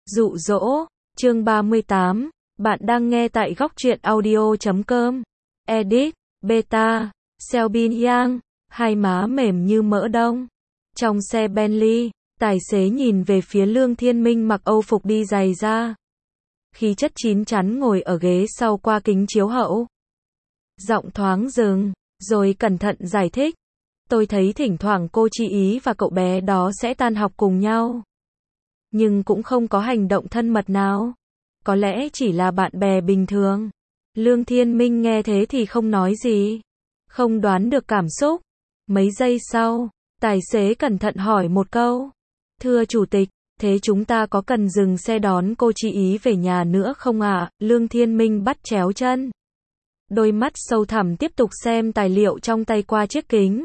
Dụ dỗ, chương 38, bạn đang nghe tại góc truyện audio.com. Edit, Beta, Selbin Yang, hai má mềm như mỡ đông. Trong xe Bentley, tài xế nhìn về phía Lương Thiên Minh mặc Âu phục đi giày da. Khí chất chín chắn ngồi ở ghế sau qua kính chiếu hậu. Giọng thoáng dừng, rồi cẩn thận giải thích. Tôi thấy thỉnh thoảng cô Chi Ý và cậu bé đó sẽ tan học cùng nhau. Nhưng cũng không có hành động thân mật nào. Có lẽ chỉ là bạn bè bình thường. Lương Thiên Minh nghe thế thì không nói gì. Không đoán được cảm xúc. Mấy giây sau, tài xế cẩn thận hỏi một câu. Thưa chủ tịch, thế chúng ta có cần dừng xe đón cô Chi Ý về nhà nữa không ạ? Lương Thiên Minh bắt chéo chân. Đôi mắt sâu thẳm tiếp tục xem tài liệu trong tay qua chiếc kính.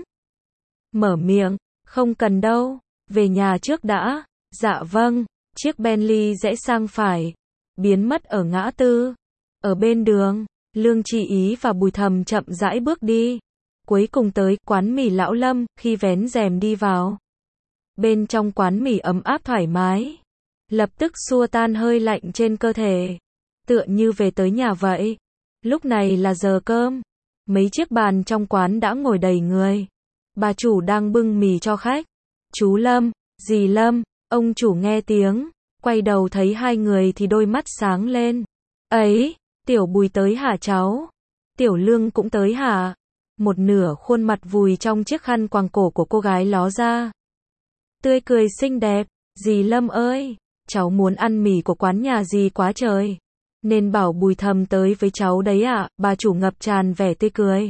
Mở miệng, không cần đâu, về nhà trước đã. Dạ vâng, chiếc Bentley rẽ sang phải, biến mất ở ngã tư. Ở bên đường, Lương Chi Ý và Bùi Thầm chậm rãi bước đi. Cuối cùng tới quán mì Lão Lâm, khi vén rèm đi vào. Bên trong quán mì ấm áp thoải mái. Lập tức xua tan hơi lạnh trên cơ thể. Tựa như về tới nhà vậy. Lúc này là giờ cơm. Mấy chiếc bàn trong quán đã ngồi đầy người. Bà chủ đang bưng mì cho khách. Chú Lâm, dì Lâm. Ông chủ nghe tiếng, quay đầu thấy hai người thì đôi mắt sáng lên. Ấy, Tiểu Bùi tới hả cháu? Tiểu Lương cũng tới hả? Một nửa khuôn mặt vùi trong chiếc khăn quàng cổ của cô gái ló ra. Tươi cười xinh đẹp, dì Lâm ơi, cháu muốn ăn mì của quán nhà dì quá trời. Nên bảo Bùi Thầm tới với cháu đấy ạ, bà chủ ngập tràn vẻ tươi cười.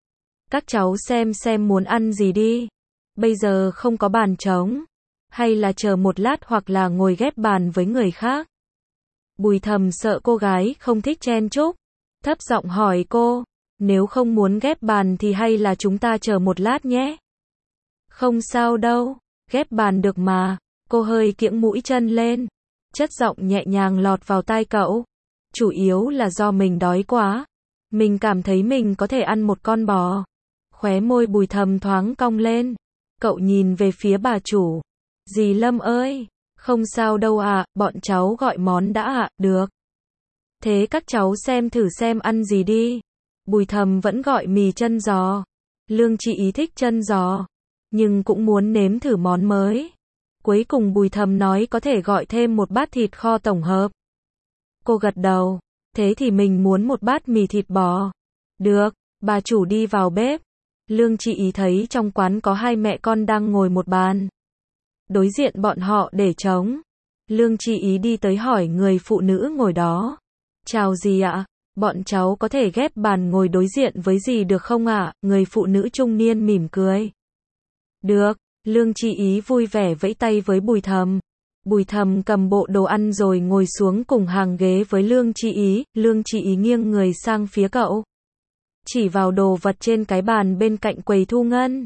Các cháu xem muốn ăn gì đi. Bây giờ không có bàn trống. Hay là chờ một lát hoặc là ngồi ghép bàn với người khác. Bùi Thầm sợ cô gái không thích chen chúc. Thấp giọng hỏi cô, nếu không muốn ghép bàn thì hay là chúng ta chờ một lát nhé. Không sao đâu, ghép bàn được mà. Cô hơi kiễng mũi chân lên. Chất giọng nhẹ nhàng lọt vào tai cậu. Chủ yếu là do mình đói quá. Mình cảm thấy mình có thể ăn một con bò. Khóe môi Bùi Thầm thoáng cong lên. Cậu nhìn về phía bà chủ. Dì Lâm ơi, không sao đâu ạ, bọn cháu gọi món đã ạ, được. Thế các cháu thử xem ăn gì đi. Bùi Thầm vẫn gọi mì chân giò. Lương Chi Ý thích chân giò, nhưng cũng muốn nếm thử món mới. Cuối cùng Bùi Thầm nói có thể gọi thêm một bát thịt kho tổng hợp. Cô gật đầu, thế thì mình muốn một bát mì thịt bò. Được, bà chủ đi vào bếp. Lương Chi Ý thấy trong quán có hai mẹ con đang ngồi một bàn. Đối diện bọn họ để trống. Lương Chi Ý đi tới hỏi người phụ nữ ngồi đó. Chào dì ạ, bọn cháu có thể ghép bàn ngồi đối diện với dì được không ạ? Người phụ nữ trung niên mỉm cười. Được, Lương Chi Ý vui vẻ vẫy tay với Bùi Thầm. Bùi Thầm cầm bộ đồ ăn rồi ngồi xuống cùng hàng ghế với Lương Chi Ý. Lương Chi Ý nghiêng người sang phía cậu. Chỉ vào đồ vật trên cái bàn bên cạnh quầy thu ngân.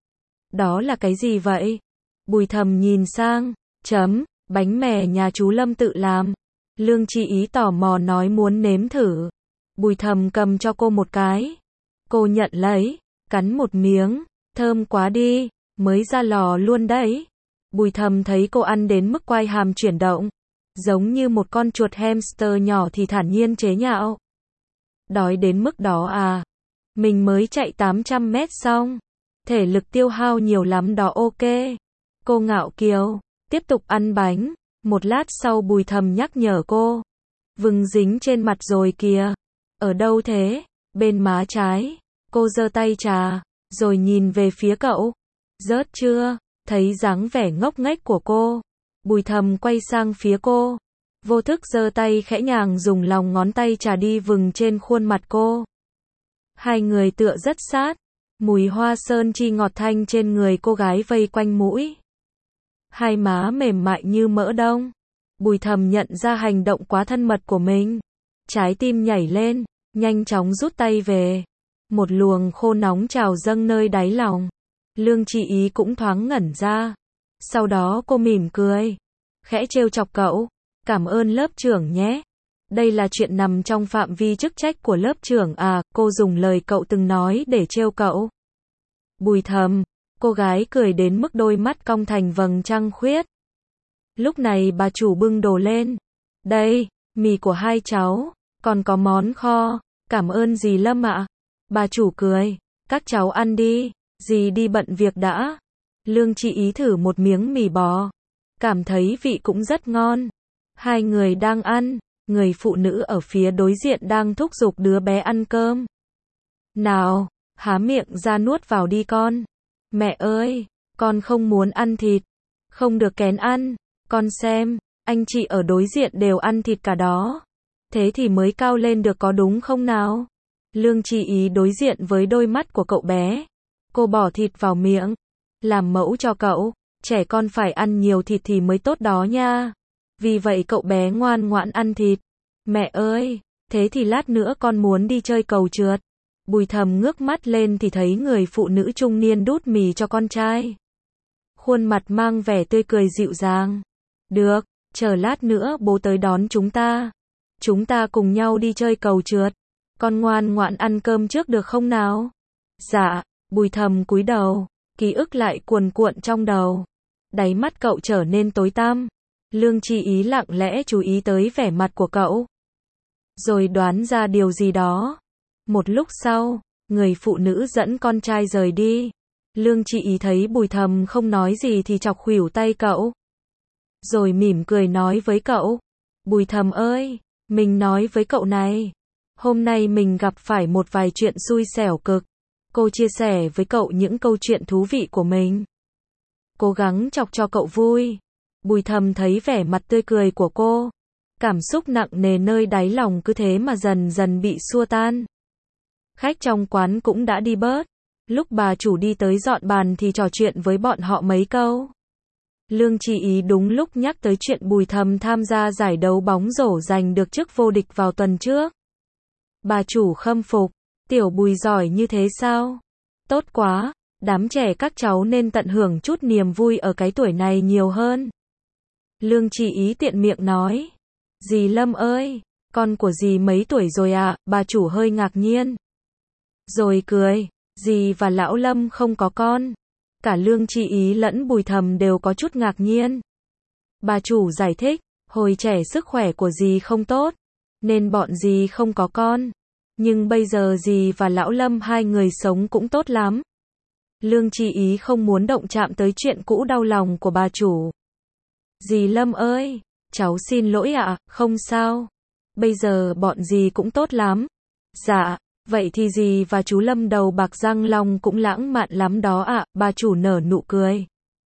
Đó là cái gì vậy? Bùi Thầm nhìn sang, bánh mè nhà chú Lâm tự làm. Lương Chi Ý tò mò nói muốn nếm thử. Bùi Thầm cầm cho cô một cái. Cô nhận lấy, cắn một miếng, thơm quá đi, mới ra lò luôn đấy. Bùi Thầm thấy cô ăn đến mức quai hàm chuyển động. Giống như một con chuột hamster nhỏ thì thản nhiên chế nhạo. Đói đến mức đó à? Mình mới chạy 800 mét xong. Thể lực tiêu hao nhiều lắm đó ok. Cô ngạo kiều, tiếp tục ăn bánh. Một lát sau Bùi Thầm nhắc nhở cô. Vừng dính trên mặt rồi kìa. Ở đâu thế? Bên má trái. Cô giơ tay chà, rồi nhìn về phía cậu. Rớt chưa? Thấy dáng vẻ ngốc nghếch của cô. Bùi Thầm quay sang phía cô. Vô thức giơ tay khẽ nhàng dùng lòng ngón tay chà đi vừng trên khuôn mặt cô. Hai người tựa rất sát. Mùi hoa sơn chi ngọt thanh trên người cô gái vây quanh mũi. Hai má mềm mại như mỡ đông. Bùi Thầm nhận ra hành động quá thân mật của mình. Trái tim nhảy lên, nhanh chóng rút tay về. Một luồng khô nóng trào dâng nơi đáy lòng. Lương Chi Ý cũng thoáng ngẩn ra. Sau đó cô mỉm cười. Khẽ trêu chọc cậu. Cảm ơn lớp trưởng nhé. Đây là chuyện nằm trong phạm vi chức trách của lớp trưởng à, cô dùng lời cậu từng nói để trêu cậu. Bùi Thầm, cô gái cười đến mức đôi mắt cong thành vầng trăng khuyết. Lúc này bà chủ bưng đồ lên. Đây, mì của hai cháu, còn có món kho, cảm ơn dì Lâm ạ. Bà chủ cười, các cháu ăn đi, dì đi bận việc đã. Lương Tri Ý thử một miếng mì bò, cảm thấy vị cũng rất ngon. Hai người đang ăn, người phụ nữ ở phía đối diện đang thúc giục đứa bé ăn cơm. Nào, há miệng ra nuốt vào đi con. Mẹ ơi, con không muốn ăn thịt. Không được kén ăn, con xem, anh chị ở đối diện đều ăn thịt cả đó. Thế thì mới cao lên được có đúng không nào? Lương Tri Ý đối diện với đôi mắt của cậu bé. Cô bỏ thịt vào miệng. Làm mẫu cho cậu, trẻ con phải ăn nhiều thịt thì mới tốt đó nha. Vì vậy cậu bé ngoan ngoãn ăn thịt. Mẹ ơi, thế thì lát nữa con muốn đi chơi cầu trượt. Bùi Thầm ngước mắt lên thì thấy người phụ nữ trung niên đút mì cho con trai. Khuôn mặt mang vẻ tươi cười dịu dàng. Được, chờ lát nữa bố tới đón chúng ta. Chúng ta cùng nhau đi chơi cầu trượt. Con ngoan ngoãn ăn cơm trước được không nào? Dạ, Bùi Thầm cúi đầu, ký ức lại cuồn cuộn trong đầu. Đáy mắt cậu trở nên tối tăm. Lương Tri Ý lặng lẽ chú ý tới vẻ mặt của cậu. Rồi đoán ra điều gì đó. Một lúc sau, người phụ nữ dẫn con trai rời đi. Lương Tri Ý thấy Bùi Thầm không nói gì thì chọc khuỷu tay cậu. Rồi mỉm cười nói với cậu. Bùi Thầm ơi, mình nói với cậu này. Hôm nay mình gặp phải một vài chuyện xui xẻo cực. Cô chia sẻ với cậu những câu chuyện thú vị của mình. Cố gắng chọc cho cậu vui. Bùi Thầm thấy vẻ mặt tươi cười của cô. Cảm xúc nặng nề nơi đáy lòng cứ thế mà dần dần bị xua tan. Khách trong quán cũng đã đi bớt. Lúc bà chủ đi tới dọn bàn thì trò chuyện với bọn họ mấy câu. Lương Tri Ý đúng lúc nhắc tới chuyện Bùi Thầm tham gia giải đấu bóng rổ giành được chức vô địch vào tuần trước. Bà chủ khâm phục. Tiểu Bùi giỏi như thế sao? Tốt quá, đám trẻ các cháu nên tận hưởng chút niềm vui ở cái tuổi này nhiều hơn. Lương Tri Ý tiện miệng nói. Dì Lâm ơi, con của dì mấy tuổi rồi ạ? Bà chủ hơi ngạc nhiên. Rồi cười, dì và lão Lâm không có con. Cả Lương Tri Ý lẫn Bùi Thầm đều có chút ngạc nhiên. Bà chủ giải thích, hồi trẻ sức khỏe của dì không tốt, nên bọn dì không có con. Nhưng bây giờ dì và lão Lâm hai người sống cũng tốt lắm. Lương Tri Ý không muốn động chạm tới chuyện cũ đau lòng của bà chủ. Dì Lâm ơi, cháu xin lỗi ạ, không sao. Bây giờ bọn dì cũng tốt lắm. Dạ, vậy thì dì và chú Lâm đầu bạc răng long cũng lãng mạn lắm đó ạ, bà chủ nở nụ cười.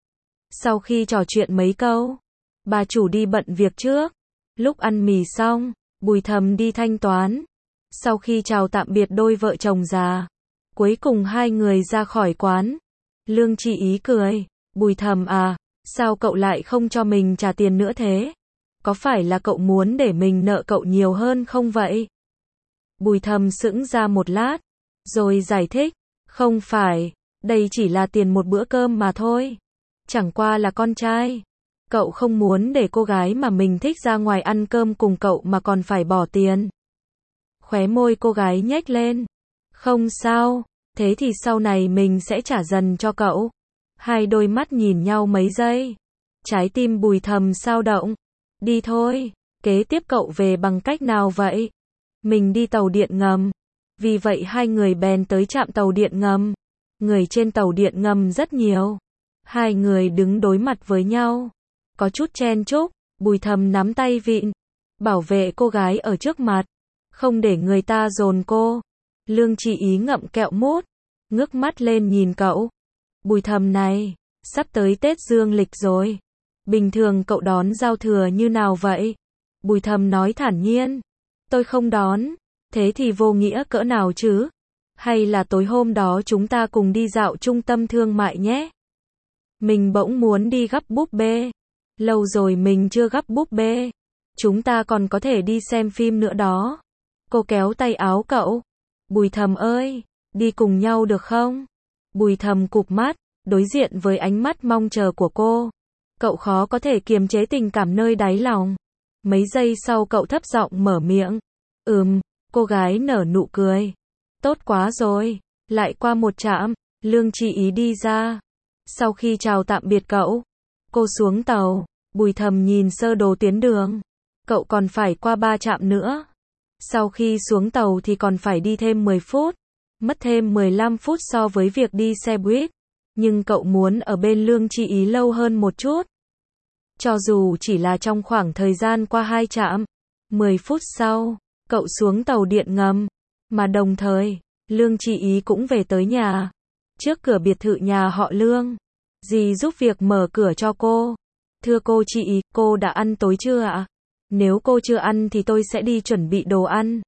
Sau khi trò chuyện mấy câu, bà chủ đi bận việc trước. Lúc ăn mì xong, Bùi Thầm đi thanh toán. Sau khi chào tạm biệt đôi vợ chồng già, cuối cùng hai người ra khỏi quán. Lương Tri Ý cười, Bùi Thầm à, sao cậu lại không cho mình trả tiền nữa thế? Có phải là cậu muốn để mình nợ cậu nhiều hơn không vậy? Bùi Thầm sững ra một lát, rồi giải thích, không phải, đây chỉ là tiền một bữa cơm mà thôi. Chẳng qua là con trai. Cậu không muốn để cô gái mà mình thích ra ngoài ăn cơm cùng cậu mà còn phải bỏ tiền. Khóe môi cô gái nhếch lên. Không sao, thế thì sau này mình sẽ trả dần cho cậu. Hai đôi mắt nhìn nhau mấy giây. Trái tim Bùi Thầm xao động. Đi thôi, kế tiếp cậu về bằng cách nào vậy? Mình đi tàu điện ngầm. Vì vậy hai người bèn tới trạm tàu điện ngầm. Người trên tàu điện ngầm rất nhiều. Hai người đứng đối mặt với nhau. Có chút chen chúc, Bùi Thầm nắm tay vịn. Bảo vệ cô gái ở trước mặt. Không để người ta dồn cô. Lương Tri Ý ngậm kẹo mút. Ngước mắt lên nhìn cậu. Bùi Thầm này, sắp tới Tết Dương lịch rồi. Bình thường cậu đón giao thừa như nào vậy? Bùi Thầm nói thản nhiên. Tôi không đón. Thế thì vô nghĩa cỡ nào chứ? Hay là tối hôm đó chúng ta cùng đi dạo trung tâm thương mại nhé? Mình bỗng muốn đi gắp búp bê. Lâu rồi mình chưa gắp búp bê. Chúng ta còn có thể đi xem phim nữa đó. Cô kéo tay áo cậu. Bùi Thầm ơi, đi cùng nhau được không? Bùi Thầm cụp mắt, đối diện với ánh mắt mong chờ của cô. Cậu khó có thể kiềm chế tình cảm nơi đáy lòng. Mấy giây sau cậu thấp giọng mở miệng. Cô gái nở nụ cười. Tốt quá rồi. Lại qua một trạm, Lương Tri Ý đi ra. Sau khi chào tạm biệt cậu, cô xuống tàu. Bùi Thầm nhìn sơ đồ tuyến đường. Cậu còn phải qua 3 trạm nữa. Sau khi xuống tàu thì còn phải đi thêm 10 phút. Mất thêm 15 phút so với việc đi xe buýt. Nhưng cậu muốn ở bên Lương Tri Ý lâu hơn một chút. Cho dù chỉ là trong khoảng thời gian qua 2 trạm. 10 phút sau, cậu xuống tàu điện ngầm. Mà đồng thời, Lương Tri Ý cũng về tới nhà. Trước cửa biệt thự nhà họ Lương. Dì giúp việc mở cửa cho cô. Thưa cô Tri Ý, cô đã ăn tối chưa ạ? Nếu cô chưa ăn thì tôi sẽ đi chuẩn bị đồ ăn.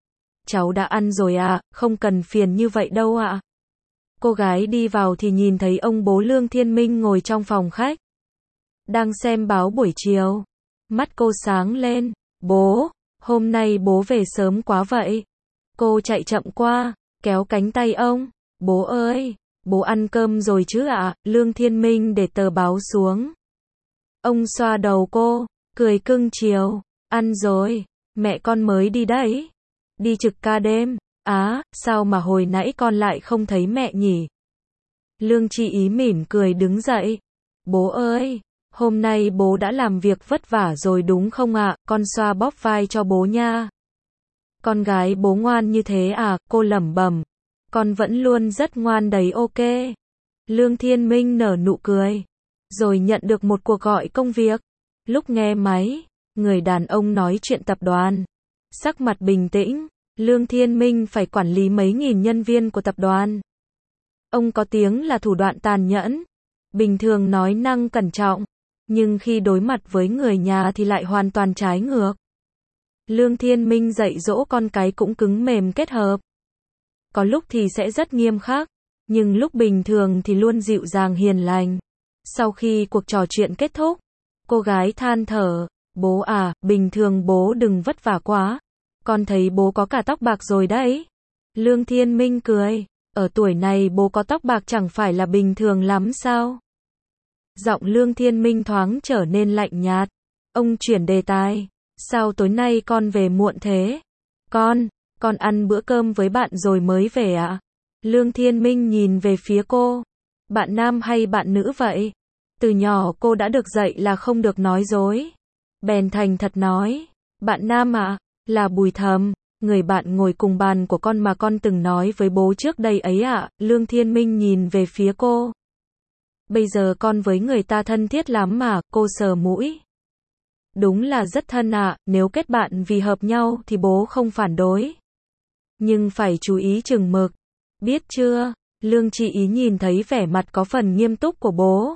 Cháu đã ăn rồi ạ, không cần phiền như vậy đâu ạ. Cô gái đi vào thì nhìn thấy ông bố Lương Thiên Minh ngồi trong phòng khách. Đang xem báo buổi chiều. Mắt cô sáng lên. Bố, hôm nay bố về sớm quá vậy. Cô chạy chậm qua, kéo cánh tay ông. Bố ơi, bố ăn cơm rồi chứ ạ? Lương Thiên Minh để tờ báo xuống. Ông xoa đầu cô, cười cưng chiều. Ăn rồi, mẹ con mới đi đấy. Đi trực ca đêm. Sao mà hồi nãy con lại không thấy mẹ nhỉ? Lương Tri Ý mỉm cười đứng dậy. Bố ơi, hôm nay bố đã làm việc vất vả rồi đúng không ạ? Con xoa bóp vai cho bố nha. Con gái bố ngoan như thế à? Cô lẩm bẩm. Con vẫn luôn rất ngoan đấy, ok. Lương Thiên Minh nở nụ cười. Rồi nhận được một cuộc gọi công việc. Lúc nghe máy, người đàn ông nói chuyện tập đoàn. Sắc mặt bình tĩnh. Lương Thiên Minh phải quản lý mấy nghìn nhân viên của tập đoàn. Ông có tiếng là thủ đoạn tàn nhẫn. Bình thường nói năng cẩn trọng. Nhưng khi đối mặt với người nhà thì lại hoàn toàn trái ngược. Lương Thiên Minh dạy dỗ con cái cũng cứng mềm kết hợp. Có lúc thì sẽ rất nghiêm khắc. Nhưng lúc bình thường thì luôn dịu dàng hiền lành. Sau khi cuộc trò chuyện kết thúc, cô gái than thở. Bố à, bình thường bố đừng vất vả quá. Con thấy bố có cả tóc bạc rồi đấy. Lương Thiên Minh cười. Ở tuổi này bố có tóc bạc chẳng phải là bình thường lắm sao? Giọng Lương Thiên Minh thoáng trở nên lạnh nhạt. Ông chuyển đề tài. Sao tối nay con về muộn thế? Con ăn bữa cơm với bạn rồi mới về ạ? Lương Thiên Minh nhìn về phía cô. Bạn nam hay bạn nữ vậy? Từ nhỏ cô đã được dạy là không được nói dối. Bèn thành thật nói. Bạn nam ạ? Là Bùi Thầm, người bạn ngồi cùng bàn của con mà con từng nói với bố trước đây ấy ạ. Lương Thiên Minh nhìn về phía cô. Bây giờ con với người ta thân thiết lắm mà, cô sờ mũi. Đúng là rất thân ạ, nếu kết bạn vì hợp nhau thì bố không phản đối. Nhưng phải chú ý chừng mực. Biết chưa? Lương Tri Ý nhìn thấy vẻ mặt có phần nghiêm túc của bố.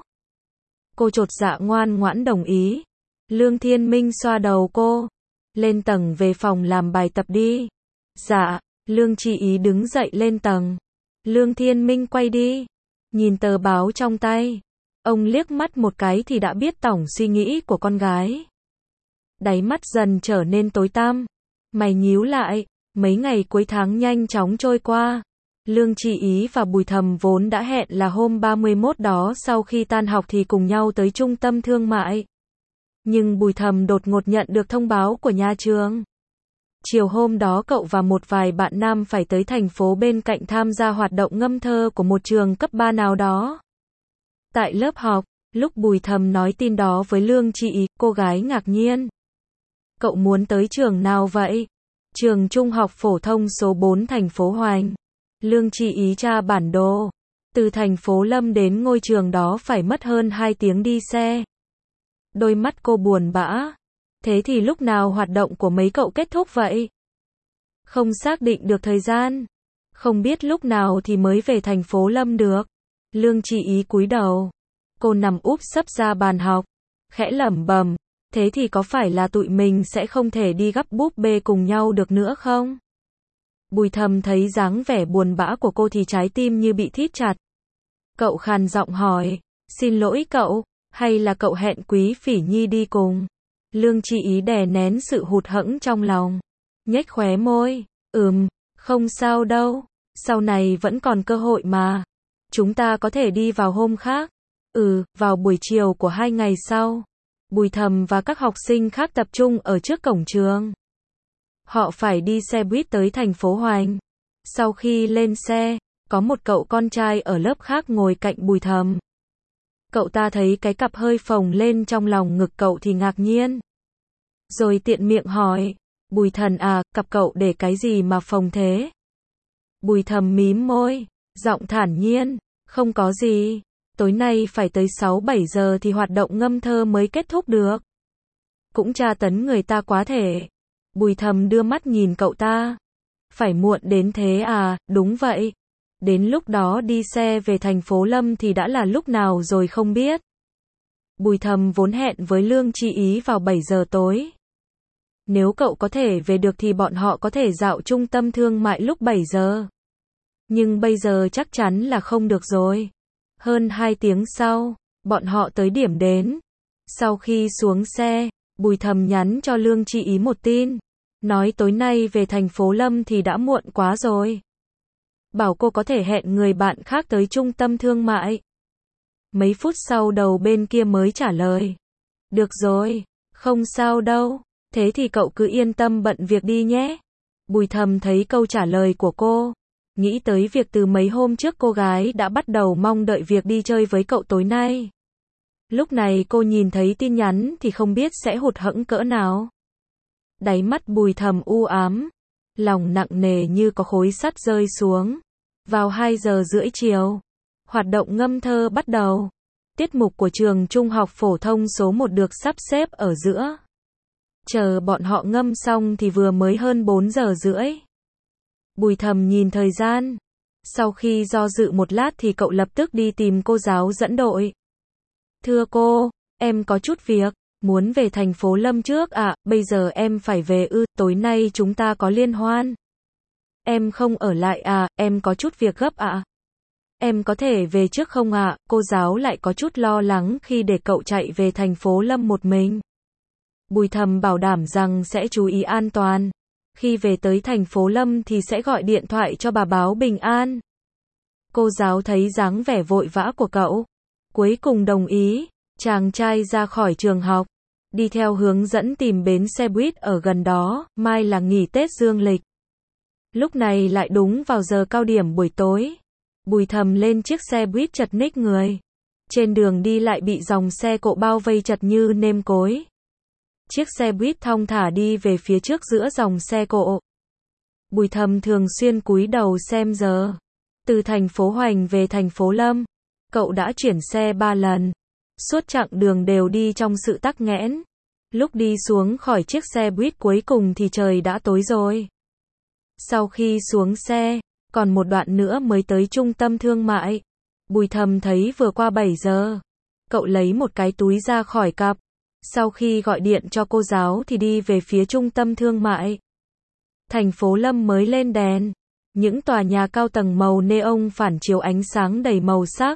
Cô chột dạ ngoan ngoãn đồng ý. Lương Thiên Minh xoa đầu cô. Lên tầng về phòng làm bài tập đi. Dạ, Lương Tri Ý đứng dậy lên tầng. Lương Thiên Minh quay đi. Nhìn tờ báo trong tay. Ông liếc mắt một cái thì đã biết tổng suy nghĩ của con gái. Đáy mắt dần trở nên tối tăm. Mày nhíu lại. Mấy ngày cuối tháng nhanh chóng trôi qua. Lương Tri Ý và Bùi Thầm vốn đã hẹn là hôm 31 đó sau khi tan học thì cùng nhau tới trung tâm thương mại. Nhưng Bùi Thầm đột ngột nhận được thông báo của nhà trường. Chiều hôm đó cậu và một vài bạn nam phải tới thành phố bên cạnh tham gia hoạt động ngâm thơ của một trường cấp 3 nào đó. Tại lớp học, lúc Bùi Thầm nói tin đó với Lương Tri Ý, cô gái ngạc nhiên. Cậu muốn tới trường nào vậy? Trường Trung học phổ thông số 4 thành phố Hoành. Lương Tri Ý tra bản đồ. Từ thành phố Lâm đến ngôi trường đó phải mất hơn 2 tiếng đi xe. Đôi mắt cô buồn bã. Thế thì lúc nào hoạt động của mấy cậu kết thúc vậy? Không xác định được thời gian. Không biết lúc nào thì mới về thành phố Lâm được. Lương Tri Ý cúi đầu. Cô nằm úp sấp ra bàn học. Khẽ lẩm bẩm. Thế thì có phải là tụi mình sẽ không thể đi gắp búp bê cùng nhau được nữa không? Bùi Thầm thấy dáng vẻ buồn bã của cô thì trái tim như bị thít chặt. Cậu khàn giọng hỏi. Xin lỗi cậu, hay là cậu hẹn Quý Phỉ Nhi đi cùng? Lương Tri Ý đè nén sự hụt hẫng trong lòng. Nhếch khóe môi. Không sao đâu. Sau này vẫn còn cơ hội mà. Chúng ta có thể đi vào hôm khác. Vào buổi chiều của 2 ngày sau. Bùi Thầm và các học sinh khác tập trung ở trước cổng trường. Họ phải đi xe buýt tới thành phố Hoành. Sau khi lên xe, có một cậu con trai ở lớp khác ngồi cạnh Bùi Thầm. Cậu ta thấy cái cặp hơi phồng lên trong lòng ngực cậu thì ngạc nhiên. Rồi tiện miệng hỏi, Bùi Thần à, cặp cậu để cái gì mà phồng thế? Bùi Thầm mím môi, giọng thản nhiên, không có gì, tối nay phải tới 6-7 giờ thì hoạt động ngâm thơ mới kết thúc được. Cũng tra tấn người ta quá thể. Bùi Thầm đưa mắt nhìn cậu ta. Phải muộn đến thế à, đúng vậy. Đến lúc đó đi xe về thành phố Lâm thì đã là lúc nào rồi không biết. Bùi Thầm vốn hẹn với Lương Chi Ý vào 7 giờ tối. Nếu cậu có thể về được thì bọn họ có thể dạo trung tâm thương mại lúc 7 giờ. Nhưng bây giờ chắc chắn là không được rồi. Hơn 2 tiếng sau, bọn họ tới điểm đến. Sau khi xuống xe, Bùi Thầm nhắn cho Lương Chi Ý một tin. Nói tối nay về thành phố Lâm thì đã muộn quá rồi. Bảo cô có thể hẹn người bạn khác tới trung tâm thương mại. Mấy phút sau đầu bên kia mới trả lời. Được rồi, không sao đâu. Thế thì cậu cứ yên tâm bận việc đi nhé. Bùi Thầm thấy câu trả lời của cô. Nghĩ tới việc từ mấy hôm trước cô gái đã bắt đầu mong đợi việc đi chơi với cậu tối nay. Lúc này cô nhìn thấy tin nhắn thì không biết sẽ hụt hẫng cỡ nào. Đáy mắt Bùi Thầm u ám. Lòng nặng nề như có khối sắt rơi xuống. Vào 2 giờ rưỡi chiều, hoạt động ngâm thơ bắt đầu. Tiết mục của trường trung học phổ thông số 1 được sắp xếp ở giữa. Chờ bọn họ ngâm xong thì vừa mới hơn 4 giờ rưỡi. Bùi Thầm nhìn thời gian. Sau khi do dự một lát thì cậu lập tức đi tìm cô giáo dẫn đội. Thưa cô, em có chút việc, muốn về thành phố Lâm trước ạ, bây giờ em phải về ư, tối nay chúng ta có liên hoan. Em không ở lại à, em có chút việc gấp ạ. Em có thể về trước không ạ? Cô giáo lại có chút lo lắng khi để cậu chạy về thành phố Lâm một mình. Bùi Thầm bảo đảm rằng sẽ chú ý an toàn. Khi về tới thành phố Lâm thì sẽ gọi điện thoại cho bà báo bình an. Cô giáo thấy dáng vẻ vội vã của cậu. Cuối cùng đồng ý. Chàng trai ra khỏi trường học. Đi theo hướng dẫn tìm bến xe buýt ở gần đó. Mai là nghỉ Tết dương lịch. Lúc này lại đúng vào giờ cao điểm buổi tối. Bùi Thầm lên chiếc xe buýt chật ních người. Trên đường đi lại bị dòng xe cộ bao vây chật như nêm cối. Chiếc xe buýt thong thả đi về phía trước giữa dòng xe cộ. Bùi Thầm thường xuyên cúi đầu xem giờ. Từ thành phố Hoành về thành phố Lâm, cậu đã chuyển xe 3 lần. Suốt chặng đường đều đi trong sự tắc nghẽn. Lúc đi xuống khỏi chiếc xe buýt cuối cùng thì trời đã tối rồi. Sau khi xuống xe, còn một đoạn nữa mới tới trung tâm thương mại. Bùi Thầm thấy vừa qua 7 giờ. Cậu lấy một cái túi ra khỏi cặp. Sau khi gọi điện cho cô giáo thì đi về phía trung tâm thương mại. Thành phố Lâm mới lên đèn. Những tòa nhà cao tầng màu neon phản chiếu ánh sáng đầy màu sắc.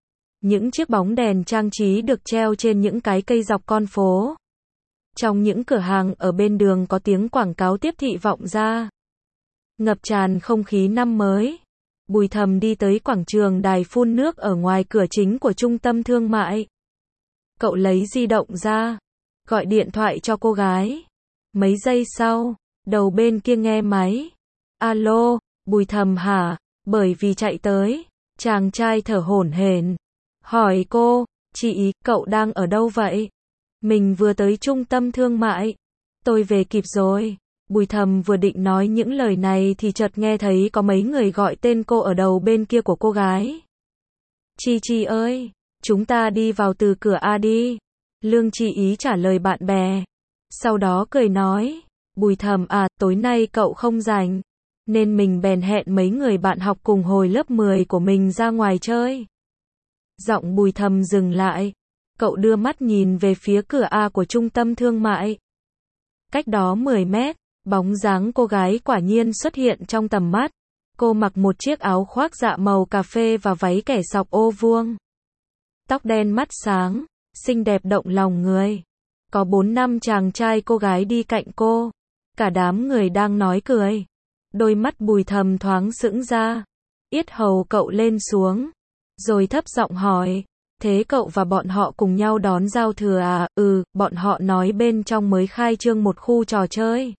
Những chiếc bóng đèn trang trí được treo trên những cái cây dọc con phố. Trong những cửa hàng ở bên đường có tiếng quảng cáo tiếp thị vọng ra. Ngập tràn không khí năm mới. Bùi Thầm đi tới quảng trường đài phun nước ở ngoài cửa chính của trung tâm thương mại. Cậu lấy di động ra, gọi điện thoại cho cô gái. Mấy giây sau, đầu bên kia nghe máy. Alo, Bùi Thầm hả? Bởi vì chạy tới, chàng trai thở hổn hển. Hỏi cô, chị ý, cậu đang ở đâu vậy? Mình vừa tới trung tâm thương mại. Tôi về kịp rồi. Bùi Thầm vừa định nói những lời này thì chợt nghe thấy có mấy người gọi tên cô ở đầu bên kia của cô gái. Chi Chi ơi, chúng ta đi vào từ cửa A đi. Lương Chi Ý trả lời bạn bè. Sau đó cười nói, Bùi Thầm à, tối nay cậu không rảnh. Nên mình bèn hẹn mấy người bạn học cùng hồi lớp 10 của mình ra ngoài chơi. Giọng Bùi Thầm dừng lại. Cậu đưa mắt nhìn về phía cửa A của trung tâm thương mại. Cách đó 10 mét. Bóng dáng cô gái quả nhiên xuất hiện trong tầm mắt. Cô mặc một chiếc áo khoác dạ màu cà phê và váy kẻ sọc ô vuông. Tóc đen mắt sáng, xinh đẹp động lòng người. Có 4-5 chàng trai cô gái đi cạnh cô. Cả đám người đang nói cười. Đôi mắt Bùi Thầm thoáng sững ra. Yết hầu cậu lên xuống. Rồi thấp giọng hỏi. Thế cậu và bọn họ cùng nhau đón giao thừa à? Ừ, bọn họ nói bên trong mới khai trương một khu trò chơi.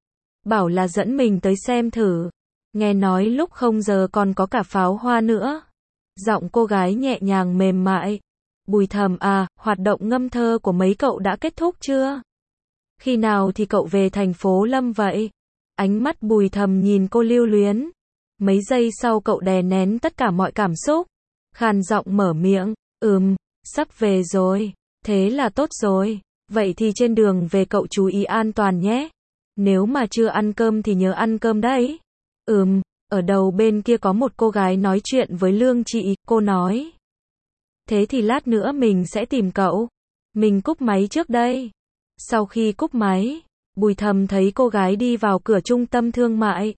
Bảo là dẫn mình tới xem thử. Nghe nói lúc 0 giờ còn có cả pháo hoa nữa. Giọng cô gái nhẹ nhàng mềm mại. Bùi Thầm à, hoạt động ngâm thơ của mấy cậu đã kết thúc chưa? Khi nào thì cậu về thành phố Lâm vậy? Ánh mắt Bùi Thầm nhìn cô lưu luyến. Mấy giây sau cậu đè nén tất cả mọi cảm xúc. Khàn giọng mở miệng, sắp về rồi. Thế là tốt rồi. Vậy thì trên đường về cậu chú ý an toàn nhé. Nếu mà chưa ăn cơm thì nhớ ăn cơm đấy. Ở đầu bên kia có một cô gái nói chuyện với Lương Chị, cô nói. Thế thì lát nữa mình sẽ tìm cậu. Mình cúp máy trước đây. Sau khi cúp máy, Bùi Thầm thấy cô gái đi vào cửa trung tâm thương mại.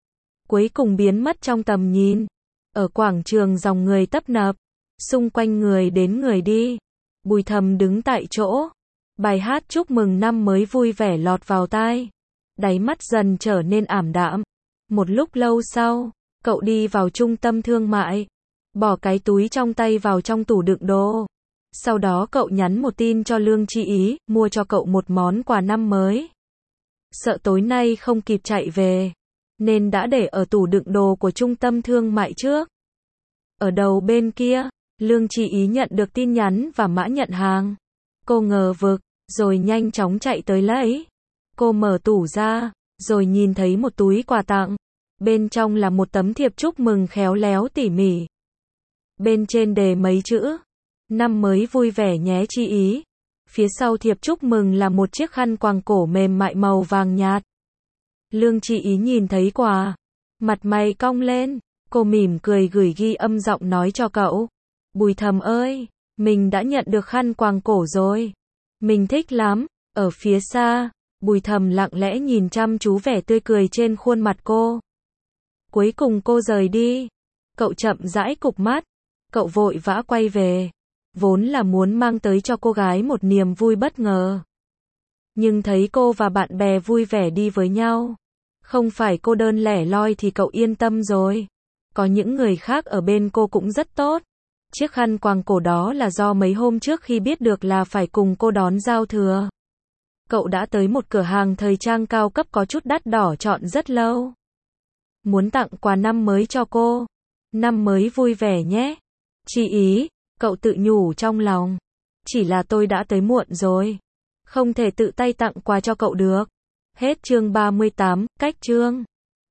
Cuối cùng biến mất trong tầm nhìn. Ở quảng trường dòng người tấp nập. Xung quanh người đến người đi. Bùi Thầm đứng tại chỗ. Bài hát chúc mừng năm mới vui vẻ lọt vào tai. Đáy mắt dần trở nên ảm đạm. Một lúc lâu sau, cậu đi vào trung tâm thương mại. Bỏ cái túi trong tay vào trong tủ đựng đồ. Sau đó cậu nhắn một tin cho Lương Chị Ý, mua cho cậu một món quà năm mới. Sợ tối nay không kịp chạy về, nên đã để ở tủ đựng đồ của trung tâm thương mại trước. Ở đầu bên kia, Lương Chị Ý nhận được tin nhắn và mã nhận hàng. Cô ngờ vực, rồi nhanh chóng chạy tới lấy. Cô mở tủ ra, rồi nhìn thấy một túi quà tặng. Bên trong là một tấm thiệp chúc mừng khéo léo tỉ mỉ. Bên trên đề mấy chữ. Năm mới vui vẻ nhé Chị Ý. Phía sau thiệp chúc mừng là một chiếc khăn quàng cổ mềm mại màu vàng nhạt. Lương Chị Ý nhìn thấy quà. Mặt mày cong lên. Cô mỉm cười gửi ghi âm giọng nói cho cậu. Bùi Thầm ơi, mình đã nhận được khăn quàng cổ rồi. Mình thích lắm. Ở phía xa, Bùi Thầm lặng lẽ nhìn chăm chú vẻ tươi cười trên khuôn mặt cô. Cuối cùng cô rời đi. Cậu chậm rãi cụp mắt. Cậu vội vã quay về. Vốn là muốn mang tới cho cô gái một niềm vui bất ngờ. Nhưng thấy cô và bạn bè vui vẻ đi với nhau. Không phải cô đơn lẻ loi thì cậu yên tâm rồi. Có những người khác ở bên cô cũng rất tốt. Chiếc khăn quàng cổ đó là do mấy hôm trước khi biết được là phải cùng cô đón giao thừa. Cậu đã tới một cửa hàng thời trang cao cấp có chút đắt đỏ chọn rất lâu. Muốn tặng quà năm mới cho cô. Năm mới vui vẻ nhé. Chị Ý, cậu tự nhủ trong lòng. Chỉ là tôi đã tới muộn rồi. Không thể tự tay tặng quà cho cậu được. Hết chương 38, cách chương.